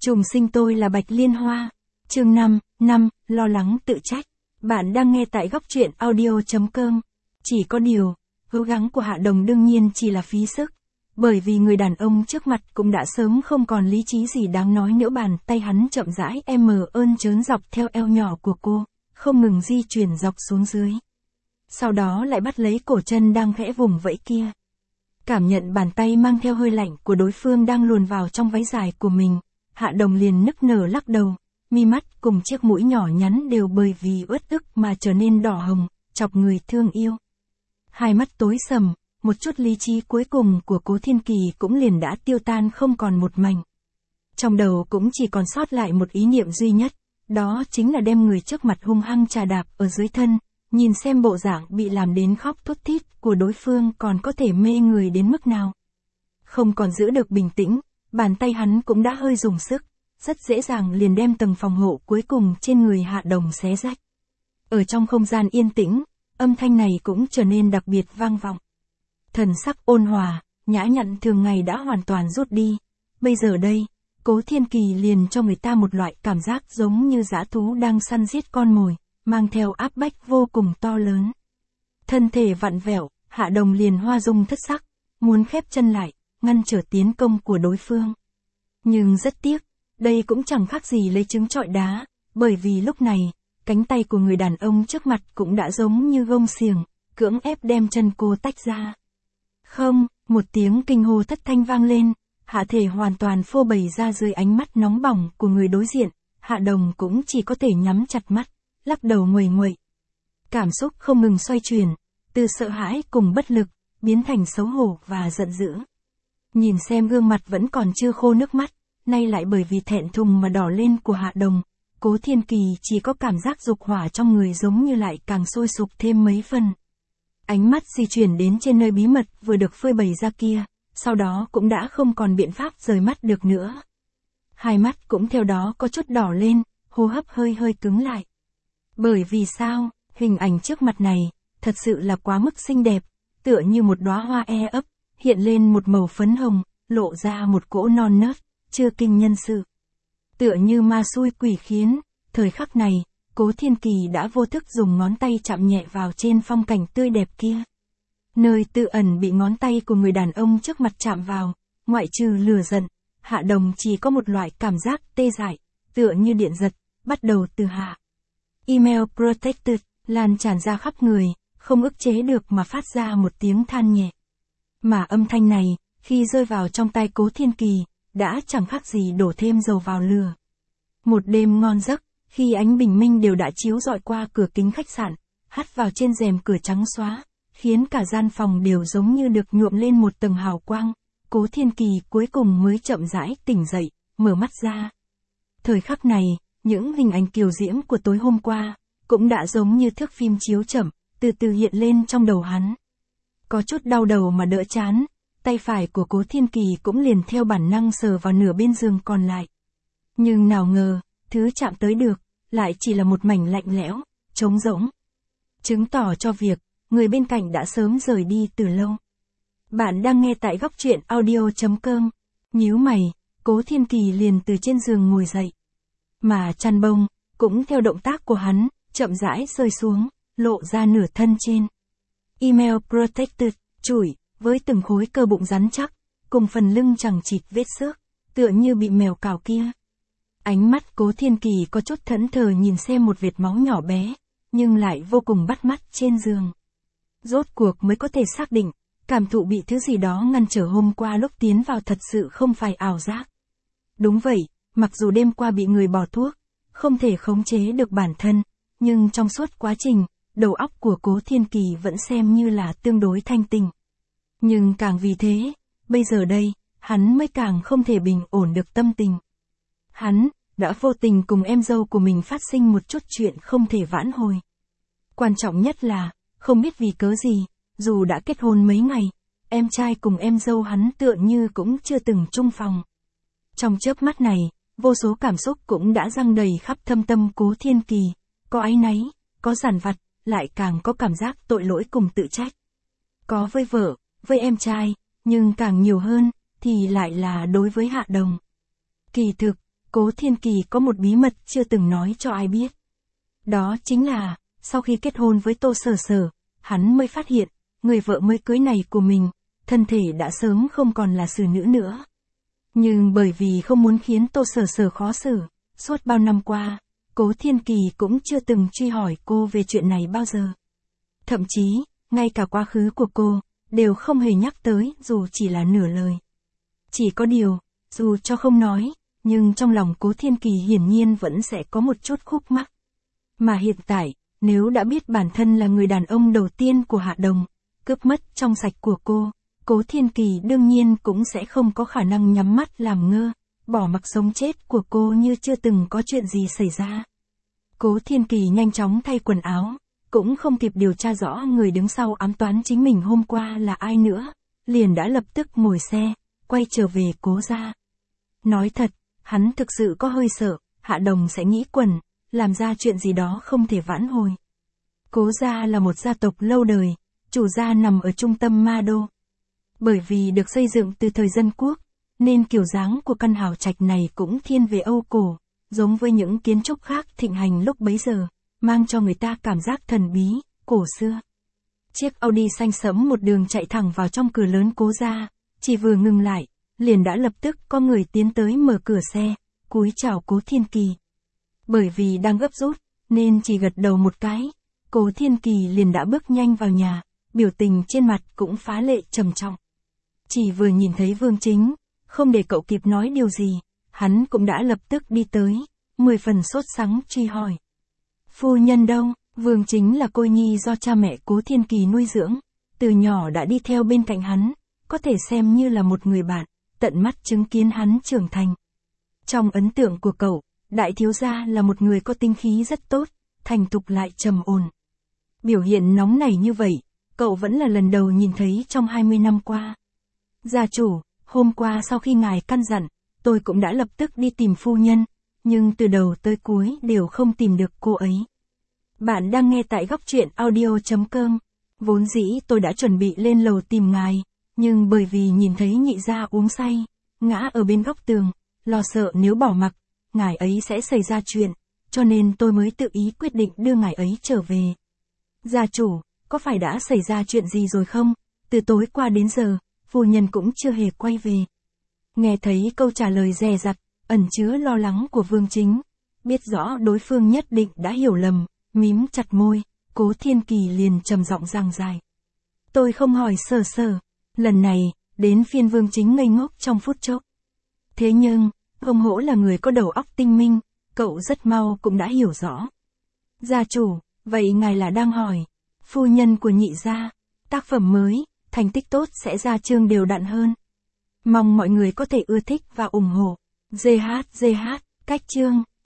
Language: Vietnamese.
Trùng sinh tôi là Bạch Liên Hoa. Chương 5, lo lắng tự trách. Bạn đang nghe tại góc truyện audio.com. Chỉ có điều, cố gắng của Hạ Đồng đương nhiên chỉ là phí sức. Bởi vì người đàn ông trước mặt cũng đã sớm không còn lý trí gì đáng nói nữa. Bàn tay hắn chậm rãi ơn trớn dọc theo eo nhỏ của cô, không ngừng di chuyển dọc xuống dưới. Sau đó lại bắt lấy cổ chân đang khẽ vùng vẫy kia. Cảm nhận bàn tay mang theo hơi lạnh của đối phương đang luồn vào trong váy dài của mình, Hạ Đồng liền nức nở lắc đầu, mi mắt cùng chiếc mũi nhỏ nhắn đều bởi vì uất ức mà trở nên đỏ hồng, chọc người thương yêu. Hai mắt tối sầm, một chút lý trí cuối cùng của Cố Thiên Kỳ cũng liền đã tiêu tan không còn một mảnh. Trong đầu cũng chỉ còn sót lại một ý niệm duy nhất, đó chính là đem người trước mặt hung hăng chà đạp ở dưới thân, nhìn xem bộ dạng bị làm đến khóc thút thít của đối phương còn có thể mê người đến mức nào. Không còn giữ được bình tĩnh, bàn tay hắn cũng đã hơi dùng sức, rất dễ dàng liền đem tầng phòng hộ cuối cùng trên người Hạ Đồng xé rách. Ở trong không gian yên tĩnh, âm thanh này cũng trở nên đặc biệt vang vọng. Thần sắc ôn hòa, nhã nhặn thường ngày đã hoàn toàn rút đi. Bây giờ đây, Cố Thiên Kỳ liền cho người ta một loại cảm giác giống như dã thú đang săn giết con mồi, mang theo áp bách vô cùng to lớn. Thân thể vặn vẹo, Hạ Đồng liền hoa dung thất sắc, muốn khép chân lại, ngăn trở tiến công của đối phương. Nhưng rất tiếc, đây cũng chẳng khác gì lấy trứng trọi đá, bởi vì lúc này, cánh tay của người đàn ông trước mặt cũng đã giống như gông xiềng, cưỡng ép đem chân cô tách ra. Không, một tiếng kinh hô thất thanh vang lên, hạ thể hoàn toàn phô bày ra dưới ánh mắt nóng bỏng của người đối diện, Hạ Đồng cũng chỉ có thể nhắm chặt mắt, lắc đầu nguầy nguậy. Cảm xúc không ngừng xoay chuyển, từ sợ hãi cùng bất lực, biến thành xấu hổ và giận dữ. Nhìn xem gương mặt vẫn còn chưa khô nước mắt, nay lại bởi vì thẹn thùng mà đỏ lên của Hạ Đồng, Cố Thiên Kỳ chỉ có cảm giác dục hỏa trong người giống như lại càng sôi sục thêm mấy phần. Ánh mắt di chuyển đến trên nơi bí mật vừa được phơi bày ra kia, sau đó cũng đã không còn biện pháp rời mắt được nữa. Hai mắt cũng theo đó có chút đỏ lên, hô hấp hơi cứng lại. Bởi vì sao, hình ảnh trước mặt này, thật sự là quá mức xinh đẹp, tựa như một đóa hoa ấp, hiện lên một màu phấn hồng, lộ ra một cỗ non nớt, chưa kinh nhân sự. Tựa như ma xui quỷ khiến, thời khắc này, Cố Thiên Kỳ đã vô thức dùng ngón tay chạm nhẹ vào trên phong cảnh tươi đẹp kia. Nơi tự ẩn bị ngón tay của người đàn ông trước mặt chạm vào, ngoại trừ lửa giận, Hạ Đồng chỉ có một loại cảm giác tê dại, tựa như điện giật, bắt đầu từ hạ. Email protected, lan tràn ra khắp người, không ức chế được mà phát ra một tiếng than nhẹ. Mà âm thanh này, khi rơi vào trong tai Cố Thiên Kỳ, đã chẳng khác gì đổ thêm dầu vào lửa. Một đêm ngon giấc, khi ánh bình minh đều đã chiếu rọi qua cửa kính khách sạn, hắt vào trên rèm cửa trắng xóa, khiến cả gian phòng đều giống như được nhuộm lên một tầng hào quang, Cố Thiên Kỳ cuối cùng mới chậm rãi tỉnh dậy, mở mắt ra. Thời khắc này, những hình ảnh kiều diễm của tối hôm qua, cũng đã giống như thước phim chiếu chậm, từ từ hiện lên trong đầu hắn. Có chút đau đầu mà đỡ chán, tay phải của Cố Thiên Kỳ cũng liền theo bản năng sờ vào nửa bên giường còn lại. Nhưng nào ngờ, thứ chạm tới được, lại chỉ là một mảnh lạnh lẽo, trống rỗng. Chứng tỏ cho việc, người bên cạnh đã sớm rời đi từ lâu. Bạn đang nghe tại góc truyện audio.com. Nhíu mày, Cố Thiên Kỳ liền từ trên giường ngồi dậy. Mà chăn bông, cũng theo động tác của hắn, chậm rãi rơi xuống, lộ ra nửa thân trên. Email protected, chủi, với từng khối cơ bụng rắn chắc, cùng phần lưng chằng chịt vết xước, tựa như bị mèo cào kia. Ánh mắt Cố Thiên Kỳ có chút thẫn thờ nhìn xem một vệt máu nhỏ bé, nhưng lại vô cùng bắt mắt trên giường. Rốt cuộc mới có thể xác định, cảm thụ bị thứ gì đó ngăn trở hôm qua lúc tiến vào thật sự không phải ảo giác. Đúng vậy, mặc dù đêm qua bị người bỏ thuốc, không thể khống chế được bản thân, nhưng trong suốt quá trình, đầu óc của Cố Thiên Kỳ vẫn xem như là tương đối thanh tỉnh. Nhưng càng vì thế, bây giờ đây, hắn mới càng không thể bình ổn được tâm tình. Hắn đã vô tình cùng em dâu của mình phát sinh một chút chuyện không thể vãn hồi. Quan trọng nhất là, không biết vì cớ gì, dù đã kết hôn mấy ngày, em trai cùng em dâu hắn tựa như cũng chưa từng chung phòng. Trong chớp mắt này, vô số cảm xúc cũng đã giăng đầy khắp thâm tâm Cố Thiên Kỳ, có áy náy, có dằn vặt, lại càng có cảm giác tội lỗi cùng tự trách. Có với vợ, với em trai, nhưng càng nhiều hơn, thì lại là đối với Hạ Đồng. Kỳ thực, Cố Thiên Kỳ có một bí mật chưa từng nói cho ai biết. Đó chính là, sau khi kết hôn với Tô Sở Sở, hắn mới phát hiện, người vợ mới cưới này của mình, thân thể đã sớm không còn là xử nữ nữa. Nhưng bởi vì không muốn khiến Tô Sở Sở khó xử, suốt bao năm qua, Cố Thiên Kỳ cũng chưa từng truy hỏi cô về chuyện này bao giờ. Thậm chí, ngay cả quá khứ của cô, đều không hề nhắc tới dù chỉ là nửa lời. Chỉ có điều, dù cho không nói, nhưng trong lòng Cố Thiên Kỳ hiển nhiên vẫn sẽ có một chút khúc mắc. Mà hiện tại, nếu đã biết bản thân là người đàn ông đầu tiên của Hạ Đồng, cướp mất trong sạch của cô, Cố Thiên Kỳ đương nhiên cũng sẽ không có khả năng nhắm mắt làm ngơ, bỏ mặc sống chết của cô như chưa từng có chuyện gì xảy ra. Cố Thiên Kỳ nhanh chóng thay quần áo, cũng không kịp điều tra rõ người đứng sau ám toán chính mình hôm qua là ai nữa, liền đã lập tức ngồi xe, quay trở về Cố gia. Nói thật, hắn thực sự có hơi sợ, Hạ Đồng sẽ nghĩ quẩn, làm ra chuyện gì đó không thể vãn hồi. Cố gia là một gia tộc lâu đời, chủ gia nằm ở trung tâm Ma Đô. Bởi vì được xây dựng từ thời Dân Quốc, nên kiểu dáng của căn hào trạch này cũng thiên về Âu cổ, giống với những kiến trúc khác thịnh hành lúc bấy giờ, mang cho người ta cảm giác thần bí, cổ xưa. Chiếc Audi xanh sẫm một đường chạy thẳng vào trong cửa lớn Cố gia, chỉ vừa ngừng lại, liền đã lập tức có người tiến tới mở cửa xe, cúi chào Cố Thiên Kỳ. Bởi vì đang gấp rút, nên chỉ gật đầu một cái, Cố Thiên Kỳ liền đã bước nhanh vào nhà, biểu tình trên mặt cũng phá lệ trầm trọng. Chỉ vừa nhìn thấy Vương Chính, không để cậu kịp nói điều gì, hắn cũng đã lập tức đi tới, 10 phần sốt sắng truy hỏi. Phu nhân đâu? Vương Chính là cô nhi do cha mẹ Cố Thiên Kỳ nuôi dưỡng, từ nhỏ đã đi theo bên cạnh hắn, có thể xem như là một người bạn, tận mắt chứng kiến hắn trưởng thành. Trong ấn tượng của cậu, đại thiếu gia là một người có tinh khí rất tốt, thành thục lại trầm ổn. Biểu hiện nóng nảy như vậy, cậu vẫn là lần đầu nhìn thấy trong 20 năm qua. Gia chủ, hôm qua sau khi ngài căn dặn, tôi cũng đã lập tức đi tìm phu nhân, nhưng từ đầu tới cuối đều không tìm được cô ấy. Bạn đang nghe tại góc truyện audio.com. Vốn dĩ tôi đã chuẩn bị lên lầu tìm ngài, nhưng bởi vì nhìn thấy nhị gia uống say, ngã ở bên góc tường, lo sợ nếu bỏ mặc, ngài ấy sẽ xảy ra chuyện, cho nên tôi mới tự ý quyết định đưa ngài ấy trở về. Gia chủ, có phải đã xảy ra chuyện gì rồi không? Từ tối qua đến giờ, phu nhân cũng chưa hề quay về. Nghe thấy câu trả lời dè dặt, ẩn chứa lo lắng của Vương Chính, biết rõ đối phương nhất định đã hiểu lầm, mím chặt môi, Cố Thiên Kỳ liền trầm giọng giảng giải. Tôi không hỏi Sở Sở. Lần này, đến phiên Vương Chính ngây ngốc trong phút chốc. Thế nhưng, ông Hỗ là người có đầu óc tinh minh, cậu rất mau cũng đã hiểu rõ. Gia chủ, vậy ngài là đang hỏi, phu nhân của nhị gia, tác phẩm mới, thành tích tốt sẽ ra chương đều đặn hơn. Mong mọi người có thể ưa thích và ủng hộ. GH, cách chương.